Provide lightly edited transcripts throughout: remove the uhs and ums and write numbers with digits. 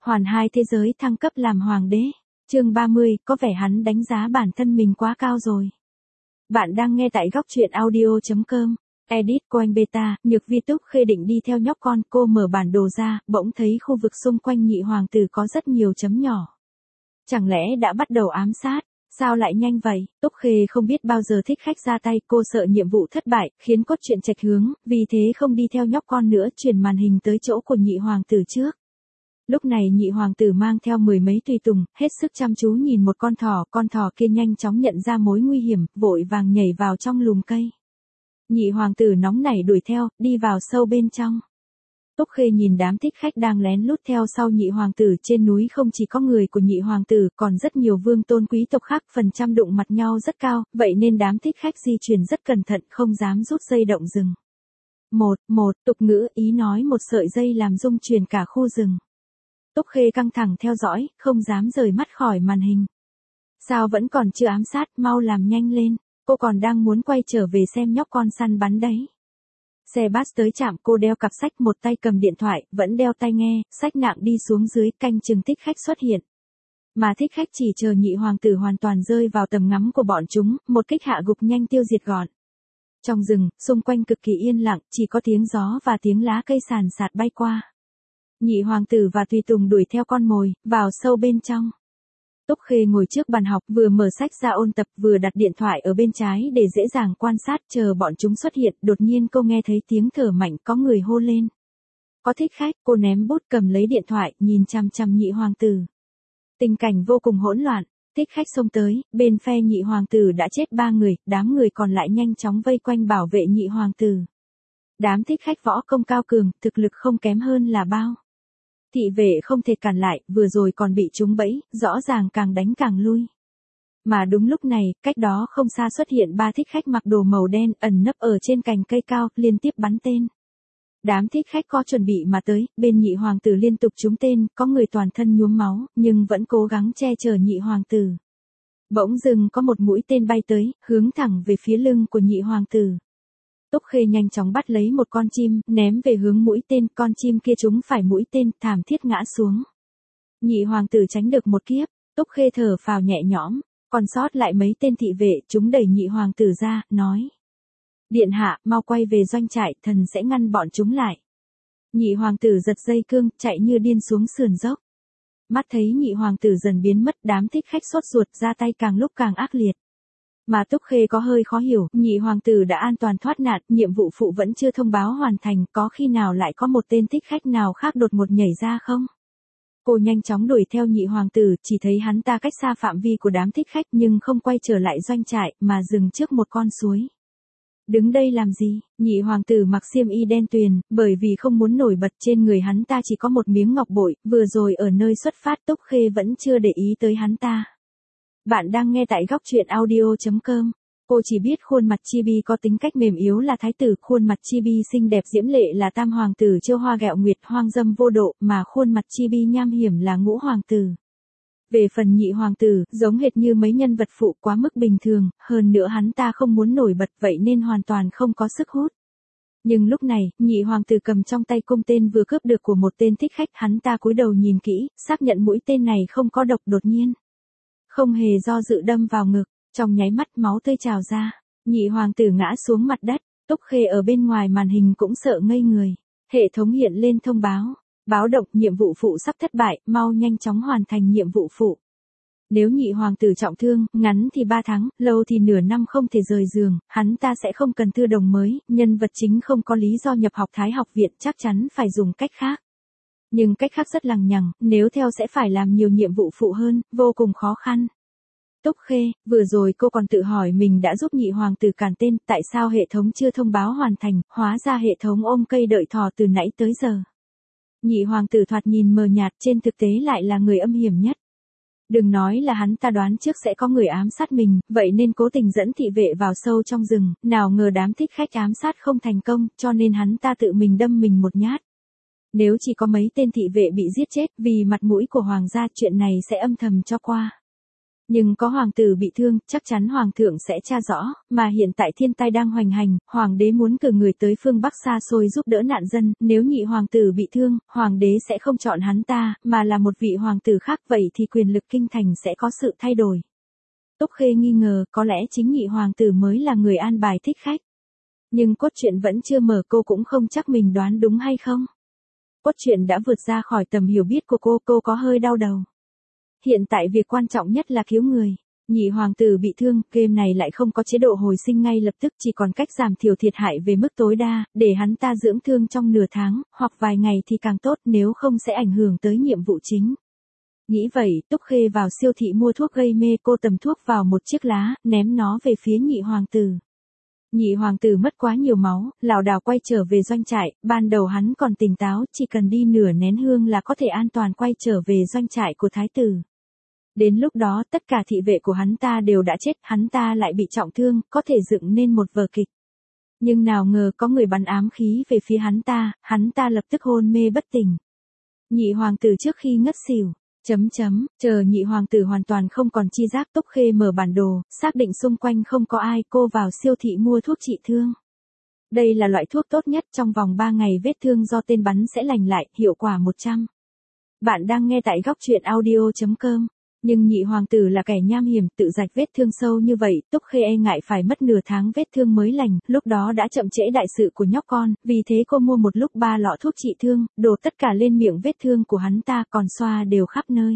Hoàn 2 thế giới thăng cấp làm hoàng đế. Chương 30, có vẻ hắn đánh giá bản thân mình quá cao rồi. Bạn đang nghe tại góc truyện audio.com. Edit Coin Beta, Nhược Vi Túc Khê định đi theo nhóc con, cô mở bản đồ ra, bỗng thấy khu vực xung quanh nhị hoàng tử có rất nhiều chấm nhỏ. Chẳng lẽ đã bắt đầu ám sát? Sao lại nhanh vậy? Túc Khê không biết bao giờ thích khách ra tay, cô sợ nhiệm vụ thất bại, khiến cốt truyện chệch hướng, vì thế không đi theo nhóc con nữa, chuyển màn hình tới chỗ của nhị hoàng tử trước. Lúc này nhị hoàng tử mang theo 10 mấy tùy tùng, hết sức chăm chú nhìn một con thỏ kia nhanh chóng nhận ra mối nguy hiểm, vội vàng nhảy vào trong lùm cây. Nhị hoàng tử nóng nảy đuổi theo, đi vào sâu bên trong. Túc Khê nhìn đám thích khách đang lén lút theo sau nhị hoàng tử, trên núi không chỉ có người của nhị hoàng tử, còn rất nhiều vương tôn quý tộc khác, phần trăm đụng mặt nhau rất cao, vậy nên đám thích khách di chuyển rất cẩn thận, không dám rút dây động rừng. Tục ngữ ý nói một sợi dây làm rung chuyển cả khu rừng. Túc Khê căng thẳng theo dõi, không dám rời mắt khỏi màn hình. Sao vẫn còn chưa ám sát, mau làm nhanh lên, cô còn đang muốn quay trở về xem nhóc con săn bắn đấy. Xe bus tới trạm, cô đeo cặp sách, một tay cầm điện thoại, vẫn đeo tai nghe, sách nặng đi xuống dưới, canh chừng thích khách xuất hiện. Mà thích khách chỉ chờ nhị hoàng tử hoàn toàn rơi vào tầm ngắm của bọn chúng, một kích hạ gục nhanh tiêu diệt gọn. Trong rừng, xung quanh cực kỳ yên lặng, chỉ có tiếng gió và tiếng lá cây sàn sạt bay qua. Nhị hoàng tử và tùy tùng đuổi theo con mồi, vào sâu bên trong. Túc Khê ngồi trước bàn học, vừa mở sách ra ôn tập, vừa đặt điện thoại ở bên trái để dễ dàng quan sát, chờ bọn chúng xuất hiện. Đột nhiên cô nghe thấy tiếng thở mạnh, có người hô lên. Có thích khách, cô ném bút, cầm lấy điện thoại, nhìn chằm chằm nhị hoàng tử. Tình cảnh vô cùng hỗn loạn, thích khách xông tới, bên phe nhị hoàng tử đã chết 3 người, đám người còn lại nhanh chóng vây quanh bảo vệ nhị hoàng tử. Đám thích khách võ công cao cường, thực lực không kém hơn là bao. Thị vệ không thể cản lại, vừa rồi còn bị trúng bẫy, rõ ràng càng đánh càng lui. Mà đúng lúc này, cách đó không xa xuất hiện 3 thích khách mặc đồ màu đen, ẩn nấp ở trên cành cây cao, liên tiếp bắn tên. Đám thích khách có chuẩn bị mà tới, bên nhị hoàng tử liên tục trúng tên, có người toàn thân nhuốm máu, nhưng vẫn cố gắng che chở nhị hoàng tử. Bỗng dưng có một mũi tên bay tới, hướng thẳng về phía lưng của nhị hoàng tử. Túc Khê nhanh chóng bắt lấy một con chim, ném về hướng mũi tên, con chim kia trúng phải mũi tên, thảm thiết ngã xuống. Nhị hoàng tử tránh được một kiếp, Túc Khê thở phào nhẹ nhõm, còn sót lại mấy tên thị vệ, chúng đẩy nhị hoàng tử ra, nói. Điện hạ, mau quay về doanh trại, thần sẽ ngăn bọn chúng lại. Nhị hoàng tử giật dây cương, chạy như điên xuống sườn dốc. Mắt thấy nhị hoàng tử dần biến mất, đám thích khách sốt ruột, ra tay càng lúc càng ác liệt. Mà Túc Khê có hơi khó hiểu, nhị hoàng tử đã an toàn thoát nạn, nhiệm vụ phụ vẫn chưa thông báo hoàn thành, có khi nào lại có một tên thích khách nào khác đột ngột nhảy ra không? Cô nhanh chóng đuổi theo nhị hoàng tử, chỉ thấy hắn ta cách xa phạm vi của đám thích khách nhưng không quay trở lại doanh trại, mà dừng trước một con suối. Đứng đây làm gì? Nhị hoàng tử mặc xiêm y đen tuyền, bởi vì không muốn nổi bật, trên người hắn ta chỉ có một miếng ngọc bội, vừa rồi ở nơi xuất phát Túc Khê vẫn chưa để ý tới hắn ta. Bạn đang nghe tại góc truyện audio.com. Cô chỉ biết khuôn mặt Chibi có tính cách mềm yếu là thái tử, khuôn mặt Chibi xinh đẹp diễm lệ là tam hoàng tử Chiêu Hoa Gẹo Nguyệt hoang dâm vô độ, mà khuôn mặt Chibi nham hiểm là ngũ hoàng tử. Về phần nhị hoàng tử, giống hệt như mấy nhân vật phụ, quá mức bình thường, hơn nữa hắn ta không muốn nổi bật, vậy nên hoàn toàn không có sức hút. Nhưng lúc này, nhị hoàng tử cầm trong tay cung tên vừa cướp được của một tên thích khách, hắn ta cúi đầu nhìn kỹ, xác nhận mũi tên này không có độc, đột nhiên. Không hề do dự đâm vào ngực, trong nháy mắt máu tươi trào ra, nhị hoàng tử ngã xuống mặt đất. Túc Khê ở bên ngoài màn hình cũng sợ ngây người. Hệ thống hiện lên thông báo, báo động nhiệm vụ phụ sắp thất bại, mau nhanh chóng hoàn thành nhiệm vụ phụ. Nếu nhị hoàng tử trọng thương, ngắn thì 3 tháng, lâu thì nửa năm không thể rời giường, hắn ta sẽ không cần thư đồng mới, nhân vật chính không có lý do nhập học Thái học viện, chắc chắn phải dùng cách khác. Nhưng cách khác rất lằng nhằng, nếu theo sẽ phải làm nhiều nhiệm vụ phụ hơn, vô cùng khó khăn. Túc Khê, vừa rồi cô còn tự hỏi mình đã giúp nhị hoàng tử cản tên, tại sao hệ thống chưa thông báo hoàn thành, hóa ra hệ thống ôm cây đợi thỏ từ nãy tới giờ. Nhị hoàng tử thoạt nhìn mờ nhạt, trên thực tế lại là người âm hiểm nhất. Đừng nói là hắn ta đoán trước sẽ có người ám sát mình, vậy nên cố tình dẫn thị vệ vào sâu trong rừng, nào ngờ đám thích khách ám sát không thành công, cho nên hắn ta tự mình đâm mình một nhát. Nếu chỉ có mấy tên thị vệ bị giết chết vì mặt mũi của hoàng gia, chuyện này sẽ âm thầm cho qua. Nhưng có hoàng tử bị thương, chắc chắn hoàng thượng sẽ tra rõ, mà hiện tại thiên tai đang hoành hành, hoàng đế muốn cử người tới phương Bắc xa xôi giúp đỡ nạn dân, nếu nhị hoàng tử bị thương, hoàng đế sẽ không chọn hắn ta, mà là một vị hoàng tử khác, vậy thì quyền lực kinh thành sẽ có sự thay đổi. Túc Khê nghi ngờ, có lẽ chính nhị hoàng tử mới là người an bài thích khách. Nhưng cốt truyện vẫn chưa mở, cô cũng không chắc mình đoán đúng hay không. Cốt truyện đã vượt ra khỏi tầm hiểu biết của cô có hơi đau đầu. Hiện tại việc quan trọng nhất là cứu người. Nhị hoàng tử bị thương, game này lại không có chế độ hồi sinh ngay lập tức, chỉ còn cách giảm thiểu thiệt hại về mức tối đa, để hắn ta dưỡng thương trong nửa tháng, hoặc vài ngày thì càng tốt, nếu không sẽ ảnh hưởng tới nhiệm vụ chính. Nghĩ vậy, Túc Khê vào siêu thị mua thuốc gây mê, cô tầm thuốc vào một chiếc lá, ném nó về phía nhị hoàng tử. Nhị hoàng tử mất quá nhiều máu, lảo đảo quay trở về doanh trại, ban đầu hắn còn tỉnh táo, chỉ cần đi nửa nén hương là có thể an toàn quay trở về doanh trại của thái tử. Đến lúc đó tất cả thị vệ của hắn ta đều đã chết, hắn ta lại bị trọng thương, có thể dựng nên một vở kịch. Nhưng nào ngờ có người bắn ám khí về phía hắn ta lập tức hôn mê bất tỉnh. Nhị hoàng tử trước khi ngất xỉu. Chờ nhị hoàng tử hoàn toàn không còn chi giác, Túc Khê mở bản đồ, xác định xung quanh không có ai, cô vào siêu thị mua thuốc trị thương. Đây là loại thuốc tốt nhất, trong vòng 3 ngày vết thương do tên bắn sẽ lành lại, hiệu quả 100. Bạn đang nghe tại góc truyện audio.com. Nhưng nhị hoàng tử là kẻ nham hiểm, tự rạch vết thương sâu như vậy, Túc Khê e ngại phải mất nửa tháng vết thương mới lành, lúc đó đã chậm trễ đại sự của nhóc con, vì thế cô mua một lúc 3 lọ thuốc trị thương, đổ tất cả lên miệng vết thương của hắn ta, còn xoa đều khắp nơi.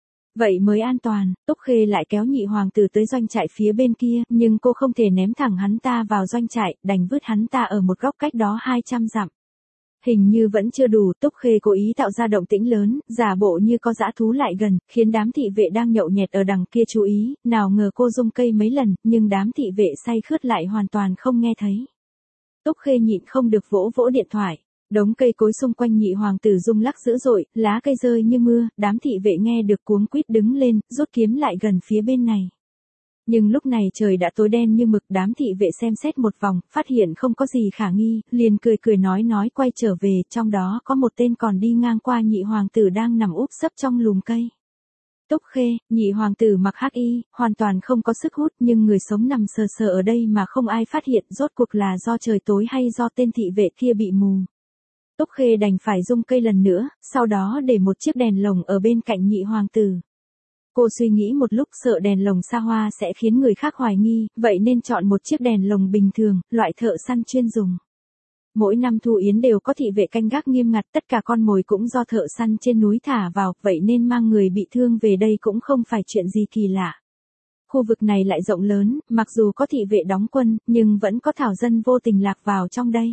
Vậy mới an toàn, Túc Khê lại kéo nhị hoàng tử tới doanh trại phía bên kia, nhưng cô không thể ném thẳng hắn ta vào doanh trại, đành vứt hắn ta ở một góc cách đó 200 dặm. Hình như vẫn chưa đủ, Túc Khê cố ý tạo ra động tĩnh lớn, giả bộ như có dã thú lại gần, khiến đám thị vệ đang nhậu nhẹt ở đằng kia chú ý, nào ngờ cô rung cây mấy lần, nhưng đám thị vệ say khướt lại hoàn toàn không nghe thấy. Túc Khê nhịn không được vỗ vỗ điện thoại, đống cây cối xung quanh nhị hoàng tử rung lắc dữ dội, lá cây rơi như mưa, đám thị vệ nghe được cuống quýt đứng lên, rút kiếm lại gần phía bên này. Nhưng lúc này trời đã tối đen như mực, đám thị vệ xem xét một vòng, phát hiện không có gì khả nghi, liền cười nói quay trở về, trong đó có một tên còn đi ngang qua nhị hoàng tử đang nằm úp sấp trong lùm cây. Túc Khê, nhị hoàng tử mặc hắc y, hoàn toàn không có sức hút, nhưng người sống nằm sờ sờ ở đây mà không ai phát hiện, rốt cuộc là do trời tối hay do tên thị vệ kia bị mù. Túc Khê đành phải rung cây lần nữa, sau đó để một chiếc đèn lồng ở bên cạnh nhị hoàng tử. Cô suy nghĩ một lúc, sợ đèn lồng xa hoa sẽ khiến người khác hoài nghi, vậy nên chọn một chiếc đèn lồng bình thường, loại thợ săn chuyên dùng. Mỗi năm thu yến đều có thị vệ canh gác nghiêm ngặt, tất cả con mồi cũng do thợ săn trên núi thả vào, vậy nên mang người bị thương về đây cũng không phải chuyện gì kỳ lạ. Khu vực này lại rộng lớn, mặc dù có thị vệ đóng quân, nhưng vẫn có thảo dân vô tình lạc vào trong đây.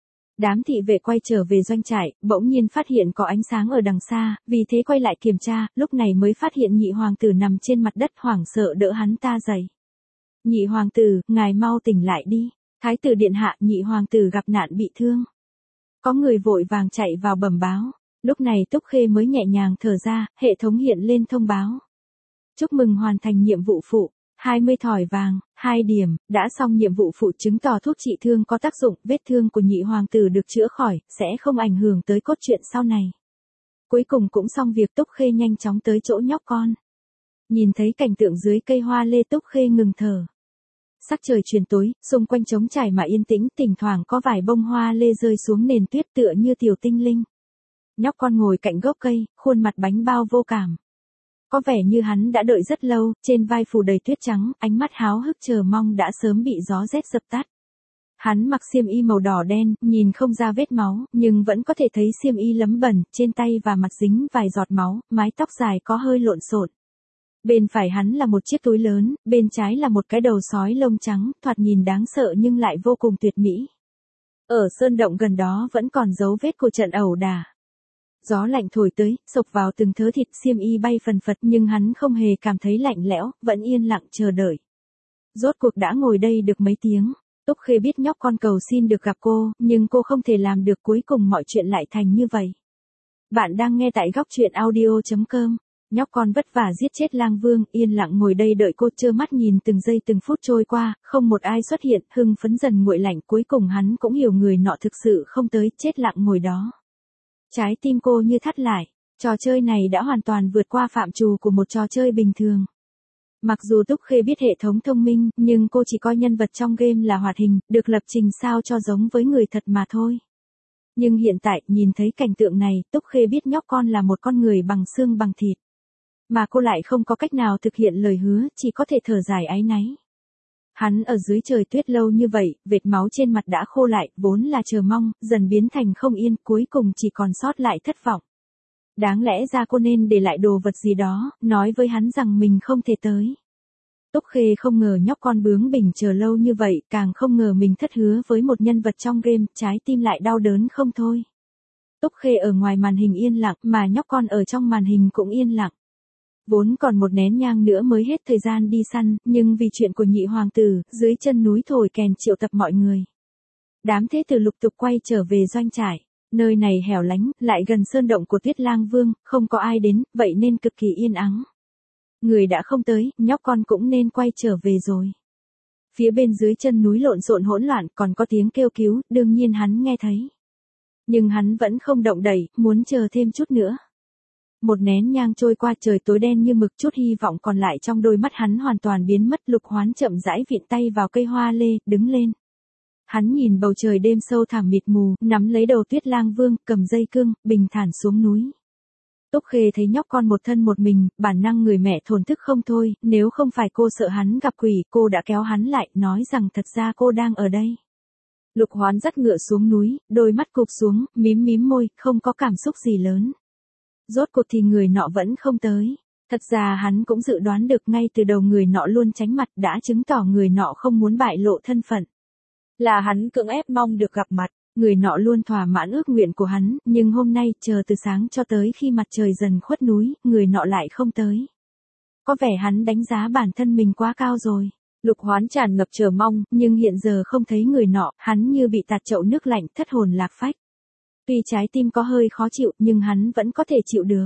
Đám thị vệ quay trở về doanh trại, bỗng nhiên phát hiện có ánh sáng ở đằng xa, vì thế quay lại kiểm tra, lúc này mới phát hiện nhị hoàng tử nằm trên mặt đất, hoảng sợ đỡ hắn ta dậy. Nhị hoàng tử, ngài mau tỉnh lại đi. Thái tử điện hạ, nhị hoàng tử gặp nạn bị thương. Có người vội vàng chạy vào bẩm báo. Lúc này Túc Khê mới nhẹ nhàng thở ra, hệ thống hiện lên thông báo. Chúc mừng hoàn thành nhiệm vụ phụ. 20 thỏi vàng, 2 điểm, đã xong nhiệm vụ phụ, chứng tỏ thuốc trị thương có tác dụng, vết thương của nhị hoàng tử được chữa khỏi, sẽ không ảnh hưởng tới cốt truyện sau này. Cuối cùng cũng xong việc, Túc Khê nhanh chóng tới chỗ nhóc con. Nhìn thấy cảnh tượng dưới cây hoa lê, Túc Khê ngừng thở. Sắc trời chuyển tối, xung quanh trống trải mà yên tĩnh, thỉnh thoảng có vài bông hoa lê rơi xuống nền tuyết tựa như tiểu tinh linh. Nhóc con ngồi cạnh gốc cây, khuôn mặt bánh bao vô cảm. Có vẻ như hắn đã đợi rất lâu, trên vai phủ đầy tuyết trắng, ánh mắt háo hức chờ mong đã sớm bị gió rét dập tắt. Hắn mặc xiêm y màu đỏ đen, nhìn không ra vết máu, nhưng vẫn có thể thấy xiêm y lấm bẩn, trên tay và mặt dính vài giọt máu, mái tóc dài có hơi lộn xộn. Bên phải hắn là một chiếc túi lớn, bên trái là một cái đầu sói lông trắng, thoạt nhìn đáng sợ nhưng lại vô cùng tuyệt mỹ. Ở sơn động gần đó vẫn còn dấu vết của trận ẩu đả. Gió lạnh thổi tới, xộc vào từng thớ thịt, xiêm y bay phần phật, nhưng hắn không hề cảm thấy lạnh lẽo, vẫn yên lặng chờ đợi. Rốt cuộc đã ngồi đây được mấy tiếng, Túc Khê biết nhóc con cầu xin được gặp cô, nhưng cô không thể làm được, cuối cùng mọi chuyện lại thành như vậy. Bạn đang nghe tại góc truyện audio.com. Nhóc con vất vả giết chết lang vương, yên lặng ngồi đây đợi cô, trơ mắt nhìn từng giây từng phút trôi qua, không một ai xuất hiện, hưng phấn dần nguội lạnh, cuối cùng hắn cũng hiểu người nọ thực sự không tới, chết lặng ngồi đó. Trái tim cô như thắt lại, trò chơi này đã hoàn toàn vượt qua phạm trù của một trò chơi bình thường. Mặc dù Túc Khê biết hệ thống thông minh, nhưng cô chỉ coi nhân vật trong game là hoạt hình, được lập trình sao cho giống với người thật mà thôi. Nhưng hiện tại, nhìn thấy cảnh tượng này, Túc Khê biết nhóc con là một con người bằng xương bằng thịt. Mà cô lại không có cách nào thực hiện lời hứa, chỉ có thể thở dài áy náy. Hắn ở dưới trời tuyết lâu như vậy, vệt máu trên mặt đã khô lại, vốn là chờ mong, dần biến thành không yên, cuối cùng chỉ còn sót lại thất vọng. Đáng lẽ ra cô nên để lại đồ vật gì đó, nói với hắn rằng mình không thể tới. Túc Khê không ngờ nhóc con bướng bỉnh chờ lâu như vậy, càng không ngờ mình thất hứa với một nhân vật trong game, trái tim lại đau đớn không thôi. Túc Khê ở ngoài màn hình yên lặng, mà nhóc con ở trong màn hình cũng yên lặng. Vốn còn một nén nhang nữa mới hết thời gian đi săn, nhưng vì chuyện của nhị hoàng tử, dưới chân núi thổi kèn triệu tập mọi người. Đám thế tử lục tục quay trở về doanh trại. Nơi này hẻo lánh, lại gần sơn động của Tuyết Lang Vương, không có ai đến, vậy nên cực kỳ yên ắng. Người đã không tới, nhóc con cũng nên quay trở về rồi. Phía bên dưới chân núi lộn xộn hỗn loạn, còn có tiếng kêu cứu, đương nhiên hắn nghe thấy. Nhưng hắn vẫn không động đậy, muốn chờ thêm chút nữa. Một nén nhang trôi qua, trời tối đen như mực, chút hy vọng còn lại trong đôi mắt hắn hoàn toàn biến mất. Lục Hoán chậm rãi vịn tay vào cây hoa lê, đứng lên. Hắn nhìn bầu trời đêm sâu thẳm mịt mù, nắm lấy đầu Tuyết Lang Vương, cầm dây cương, bình thản xuống núi. Túc Khê thấy nhóc con một thân một mình, bản năng người mẹ thổn thức không thôi, nếu không phải cô sợ hắn gặp quỷ, cô đã kéo hắn lại, nói rằng thật ra cô đang ở đây. Lục Hoán dắt ngựa xuống núi, đôi mắt cụp xuống, mím mím môi, không có cảm xúc gì lớn. Rốt cuộc thì người nọ vẫn không tới. Thật ra hắn cũng dự đoán được ngay từ đầu người nọ luôn tránh mặt, đã chứng tỏ người nọ không muốn bại lộ thân phận. Là hắn cưỡng ép mong được gặp mặt, người nọ luôn thỏa mãn ước nguyện của hắn, nhưng hôm nay chờ từ sáng cho tới khi mặt trời dần khuất núi, người nọ lại không tới. Có vẻ hắn đánh giá bản thân mình quá cao rồi. Lục Hoán tràn ngập chờ mong, nhưng hiện giờ không thấy người nọ, hắn như bị tạt chậu nước lạnh, thất hồn lạc phách. Tuy trái tim có hơi khó chịu, nhưng hắn vẫn có thể chịu được.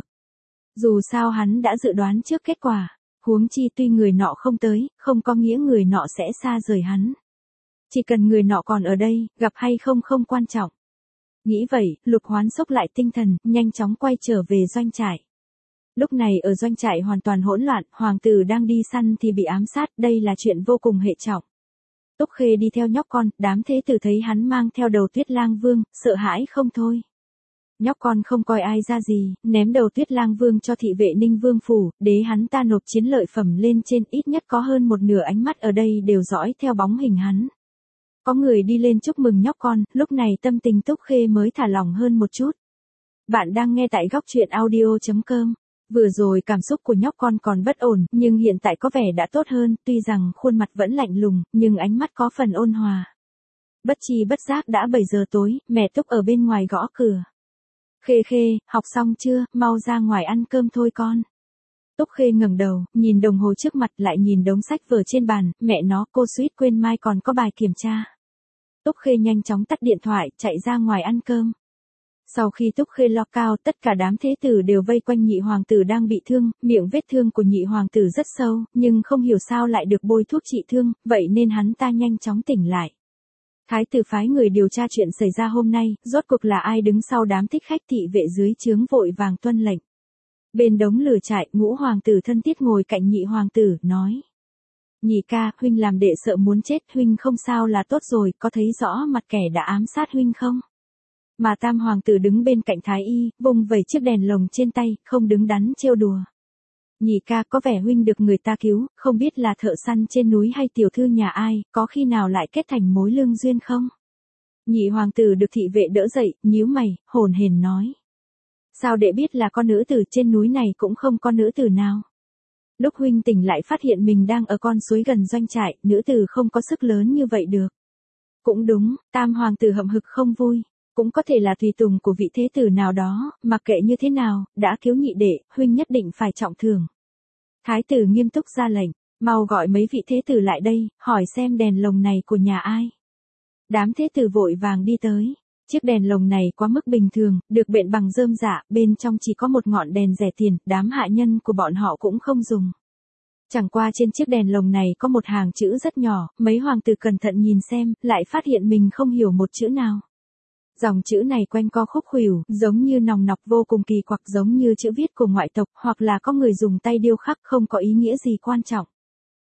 Dù sao hắn đã dự đoán trước kết quả, huống chi tuy người nọ không tới, không có nghĩa người nọ sẽ xa rời hắn. Chỉ cần người nọ còn ở đây, gặp hay không không quan trọng. Nghĩ vậy, Lục Hoán xốc lại tinh thần, nhanh chóng quay trở về doanh trại. Lúc này ở doanh trại hoàn toàn hỗn loạn, hoàng tử đang đi săn thì bị ám sát, đây là chuyện vô cùng hệ trọng. Túc Khê đi theo nhóc con, đám thế tử thấy hắn mang theo đầu Tuyết Lang Vương, sợ hãi không thôi. Nhóc con không coi ai ra gì, ném đầu Tuyết Lang Vương cho thị vệ Ninh Vương phủ, đế hắn ta nộp chiến lợi phẩm lên trên, ít nhất có hơn một nửa ánh mắt ở đây đều dõi theo bóng hình hắn. Có người đi lên chúc mừng nhóc con, lúc này tâm tình Túc Khê mới thả lỏng hơn một chút. Bạn đang nghe tại góc truyện audio.com. Vừa rồi cảm xúc của nhóc con còn bất ổn, nhưng hiện tại có vẻ đã tốt hơn, tuy rằng khuôn mặt vẫn lạnh lùng, nhưng ánh mắt có phần ôn hòa. Bất chi bất giác đã 7 giờ tối, mẹ Túc ở bên ngoài gõ cửa. Khê Khê, học xong chưa, mau ra ngoài ăn cơm thôi con. Túc Khê ngẩng đầu, nhìn đồng hồ trước mặt lại nhìn đống sách vở trên bàn, mẹ nó, cô suýt quên mai còn có bài kiểm tra. Túc Khê nhanh chóng tắt điện thoại, chạy ra ngoài ăn cơm. Sau khi Túc Khê lo cao, tất cả đám thế tử đều vây quanh nhị hoàng tử đang bị thương, miệng vết thương của nhị hoàng tử rất sâu, nhưng không hiểu sao lại được bôi thuốc trị thương, vậy nên hắn ta nhanh chóng tỉnh lại. Thái tử phái người điều tra chuyện xảy ra hôm nay, rốt cuộc là ai đứng sau đám thích khách thị vệ dưới trướng vội vàng tuân lệnh. Bên đống lửa trại, Ngũ hoàng tử thân thiết ngồi cạnh nhị hoàng tử, nói. Nhị ca, huynh làm đệ sợ muốn chết, huynh không sao là tốt rồi, có thấy rõ mặt kẻ đã ám sát huynh không? Mà tam hoàng tử đứng bên cạnh thái y, vung vẩy chiếc đèn lồng trên tay, không đứng đắn trêu đùa. Nhị ca, có vẻ huynh được người ta cứu, không biết là thợ săn trên núi hay tiểu thư nhà ai, có khi nào lại kết thành mối lương duyên không? Nhị hoàng tử được thị vệ đỡ dậy, nhíu mày, hồn hển nói. Sao đệ biết là con nữ tử, trên núi này cũng không có nữ tử nào? Lúc huynh tỉnh lại phát hiện mình đang ở con suối gần doanh trại, nữ tử không có sức lớn như vậy được. Cũng đúng, tam hoàng tử hậm hực không vui. Cũng có thể là tùy tùng của vị thế tử nào đó, mặc kệ như thế nào, đã cứu nhị đệ, huynh nhất định phải trọng thưởng. Thái tử nghiêm túc ra lệnh, mau gọi mấy vị thế tử lại đây, hỏi xem đèn lồng này của nhà ai. Đám thế tử vội vàng đi tới. Chiếc đèn lồng này quá mức bình thường, được bện bằng rơm rạ, bên trong chỉ có một ngọn đèn rẻ tiền, đám hạ nhân của bọn họ cũng không dùng. Chẳng qua trên chiếc đèn lồng này có một hàng chữ rất nhỏ, mấy hoàng tử cẩn thận nhìn xem, lại phát hiện mình không hiểu một chữ nào. Dòng chữ này quanh co khúc khuỷu, giống như nòng nọc vô cùng kỳ quặc, giống như chữ viết của ngoại tộc, hoặc là có người dùng tay điêu khắc, không có ý nghĩa gì quan trọng.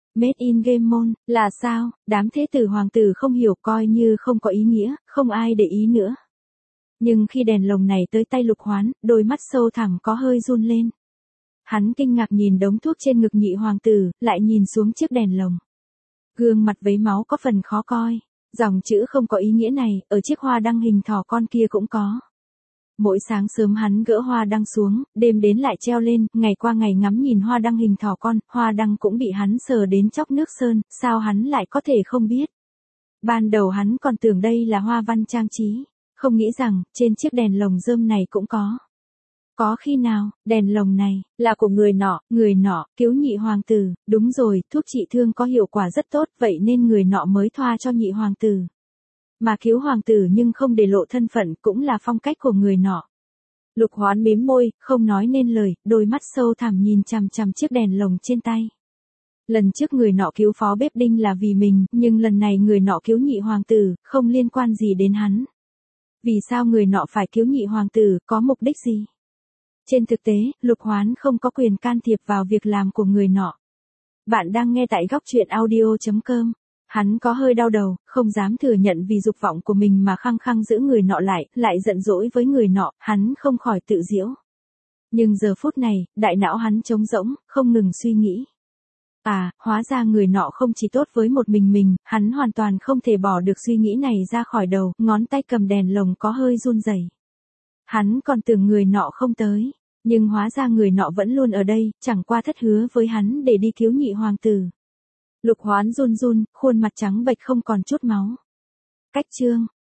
Made in game môn, là sao? Đám thế tử hoàng tử không hiểu, coi như không có ý nghĩa, không ai để ý nữa. Nhưng khi đèn lồng này tới tay Lục Hoán, đôi mắt sâu thẳm có hơi run lên. Hắn kinh ngạc nhìn đống thuốc trên ngực nhị hoàng tử, lại nhìn xuống chiếc đèn lồng. Gương mặt vấy máu có phần khó coi. Dòng chữ không có ý nghĩa này, ở chiếc hoa đăng hình thỏ con kia cũng có. Mỗi sáng sớm hắn gỡ hoa đăng xuống, đêm đến lại treo lên, ngày qua ngày ngắm nhìn hoa đăng hình thỏ con, hoa đăng cũng bị hắn sờ đến chóc nước sơn, sao hắn lại có thể không biết. Ban đầu hắn còn tưởng đây là hoa văn trang trí, không nghĩ rằng, trên chiếc đèn lồng rơm này cũng có. Có khi nào, đèn lồng này, là của người nọ, cứu nhị hoàng tử, đúng rồi, thuốc trị thương có hiệu quả rất tốt, vậy nên người nọ mới thoa cho nhị hoàng tử. Mà cứu hoàng tử nhưng không để lộ thân phận cũng là phong cách của người nọ. Lục Hoán mím môi, không nói nên lời, đôi mắt sâu thẳm nhìn chằm chằm chiếc đèn lồng trên tay. Lần trước người nọ cứu phó bếp Đinh là vì mình, nhưng lần này người nọ cứu nhị hoàng tử, không liên quan gì đến hắn. Vì sao người nọ phải cứu nhị hoàng tử, có mục đích gì? Trên thực tế, Lục Hoán không có quyền can thiệp vào việc làm của người nọ. Bạn đang nghe tại góc truyện audio.com. Hắn có hơi đau đầu, không dám thừa nhận vì dục vọng của mình mà khăng khăng giữ người nọ lại giận dỗi với người nọ, hắn không khỏi tự giễu. Nhưng giờ phút này, đại não hắn trống rỗng, không ngừng suy nghĩ. Hóa ra người nọ không chỉ tốt với một mình, hắn hoàn toàn không thể bỏ được suy nghĩ này ra khỏi đầu, ngón tay cầm đèn lồng có hơi run rẩy. Hắn còn tưởng người nọ không tới, nhưng hóa ra người nọ vẫn luôn ở đây, chẳng qua thất hứa với hắn để đi cứu nhị hoàng tử. Lục Hoán run run, khuôn mặt trắng bệch không còn chút máu. Cách chương